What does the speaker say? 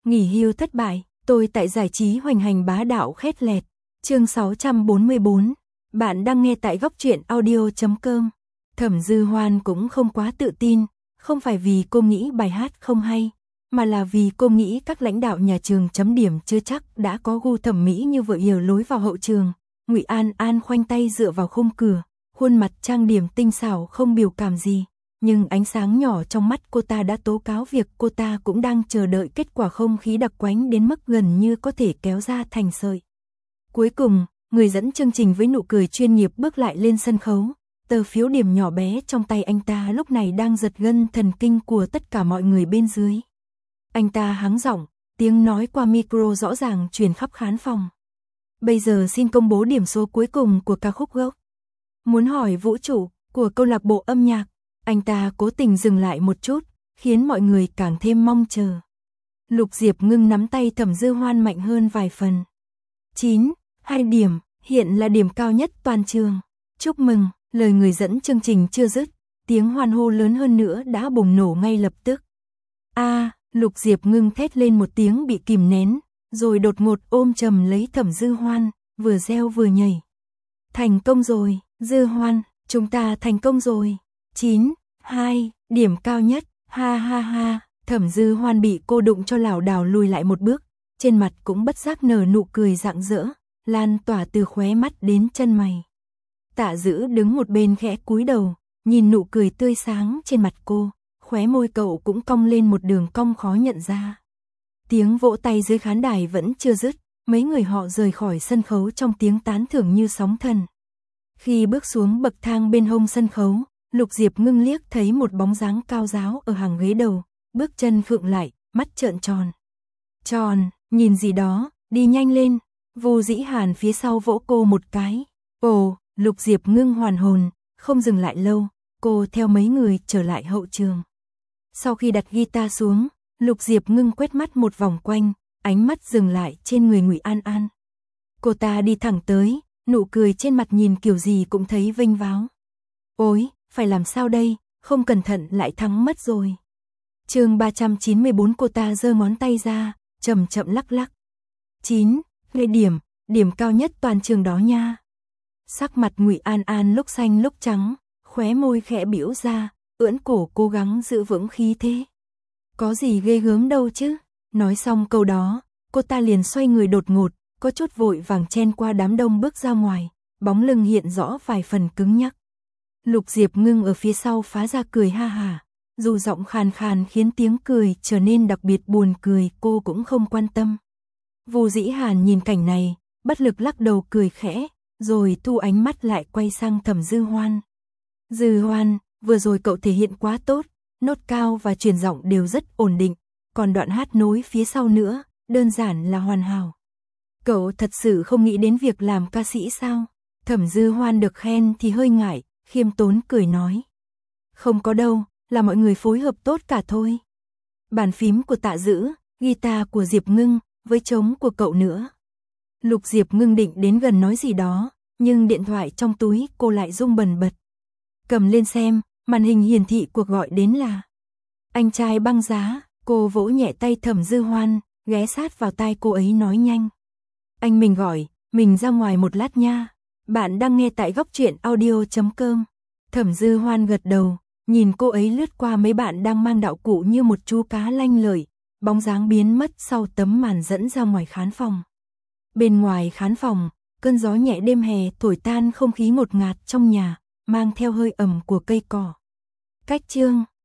Nghỉ hưu thất bại, tôi tại giải trí hoành hành bá đạo khét lẹt. Chương 644. Bạn đang nghe tại góc truyện audio.com. Thẩm Dư Hoan cũng không quá tự tin, không phải vì cô nghĩ bài hát không hay, mà là vì cô nghĩ các lãnh đạo nhà trường chấm điểm chưa chắc đã có gu thẩm mỹ như vợ hiểu lối vào hậu trường. Ngụy An An khoanh tay dựa vào khung cửa, khuôn mặt trang điểm tinh xảo không biểu cảm gì, nhưng ánh sáng nhỏ trong mắt cô ta đã tố cáo việc cô ta cũng đang chờ đợi kết quả. Không khí đặc quánh đến mức gần như có thể kéo ra thành sợi. Cuối cùng, người dẫn chương trình với nụ cười chuyên nghiệp bước lại lên sân khấu. Tờ phiếu điểm nhỏ bé trong tay anh ta lúc này đang giật gân thần kinh của tất cả mọi người bên dưới. Anh ta hắng giọng, tiếng nói qua micro rõ ràng truyền khắp khán phòng. Bây giờ xin công bố điểm số cuối cùng của ca khúc gốc. Muốn hỏi vũ trụ của câu lạc bộ âm nhạc. Anh ta cố tình dừng lại một chút, khiến mọi người càng thêm mong chờ. Lục Diệp Ngưng nắm tay Thẩm Dư Hoan mạnh hơn vài phần. 9,2 điểm, hiện là điểm cao nhất toàn trường. Chúc mừng, lời người dẫn chương trình chưa dứt, tiếng hoan hô lớn hơn nữa đã bùng nổ ngay lập tức. Lục Diệp Ngưng thét lên một tiếng bị kìm nén, rồi đột ngột ôm chầm lấy Thẩm Dư Hoan, vừa reo vừa nhảy. Thành công rồi, Dư Hoan, chúng ta thành công rồi. 9,2, điểm cao nhất, ha ha ha. Thẩm Dư Hoan bị cô đụng cho lảo đảo lùi lại một bước, trên mặt cũng bất giác nở nụ cười rạng rỡ, lan tỏa từ khóe mắt đến chân mày. Tạ Dữ đứng một bên khẽ cúi đầu, nhìn nụ cười tươi sáng trên mặt cô, khóe môi cậu cũng cong lên một đường cong khó nhận ra. Tiếng vỗ tay dưới khán đài vẫn chưa dứt, mấy người họ rời khỏi sân khấu trong tiếng tán thưởng như sóng thần. Khi bước xuống bậc thang bên hông sân khấu, Lục Diệp Ngưng liếc thấy một bóng dáng cao ráo ở hàng ghế đầu, bước chân khựng lại, mắt trợn tròn. Tròn, nhìn gì đó, đi nhanh lên. Vô Dĩ Hàn phía sau vỗ cô một cái. Ồ, Lục Diệp Ngưng hoàn hồn, không dừng lại lâu, cô theo mấy người trở lại hậu trường. Sau khi đặt guitar xuống, Lục Diệp Ngưng quét mắt một vòng quanh, ánh mắt dừng lại trên người Ngụy An An. Cô ta đi thẳng tới, nụ cười trên mặt nhìn kiểu gì cũng thấy vênh váo. Ôi, phải làm sao đây, không cẩn thận lại thắng mất rồi. Chương 394 cô ta giơ ngón tay ra, chậm chậm lắc lắc. 9,2 điểm, điểm cao nhất toàn trường đó nha. Sắc mặt Ngụy An An lúc xanh lúc trắng, khóe môi khẽ biểu ra, ưỡn cổ cố gắng giữ vững khí thế. Có gì ghê gớm đâu chứ. Nói xong câu đó, cô ta liền xoay người đột ngột, có chút vội vàng chen qua đám đông bước ra ngoài, bóng lưng hiện rõ vài phần cứng nhắc. Lục Diệp Ngưng ở phía sau phá ra cười ha hả, dù giọng khàn khàn khiến tiếng cười trở nên đặc biệt buồn cười, cô cũng không quan tâm. Vô Dĩ Hàn nhìn cảnh này, bất lực lắc đầu cười khẽ, rồi thu ánh mắt lại quay sang Thẩm Dư Hoan. Dư Hoan, vừa rồi cậu thể hiện quá tốt, nốt cao và truyền giọng đều rất ổn định, còn đoạn hát nối phía sau nữa, đơn giản là hoàn hảo. Cậu thật sự không nghĩ đến việc làm ca sĩ sao? Thẩm Dư Hoan được khen thì hơi ngại, khiêm tốn cười nói. Không có đâu, là mọi người phối hợp tốt cả thôi. Bàn phím của Tạ Dữ, guitar của Diệp Ngưng, với trống của cậu nữa. Lục Diệp Ngưng định đến gần nói gì đó, nhưng điện thoại trong túi cô lại rung bần bật. Cầm lên xem, màn hình hiển thị cuộc gọi đến là anh trai Băng Giá. Cô vỗ nhẹ tay Thẩm Dư Hoan, ghé sát vào tai cô ấy nói nhanh. Anh mình gọi, mình ra ngoài một lát nha. Bạn đang nghe tại góc truyện audio.com. Thẩm Dư Hoan gật đầu, nhìn cô ấy lướt qua mấy bạn đang mang đạo cụ như một chú cá lanh lợi, bóng dáng biến mất sau tấm màn dẫn ra ngoài khán phòng. Bên ngoài khán phòng, cơn gió nhẹ đêm hè thổi tan không khí ngột ngạt trong nhà, mang theo hơi ẩm của cây cỏ. Cách chương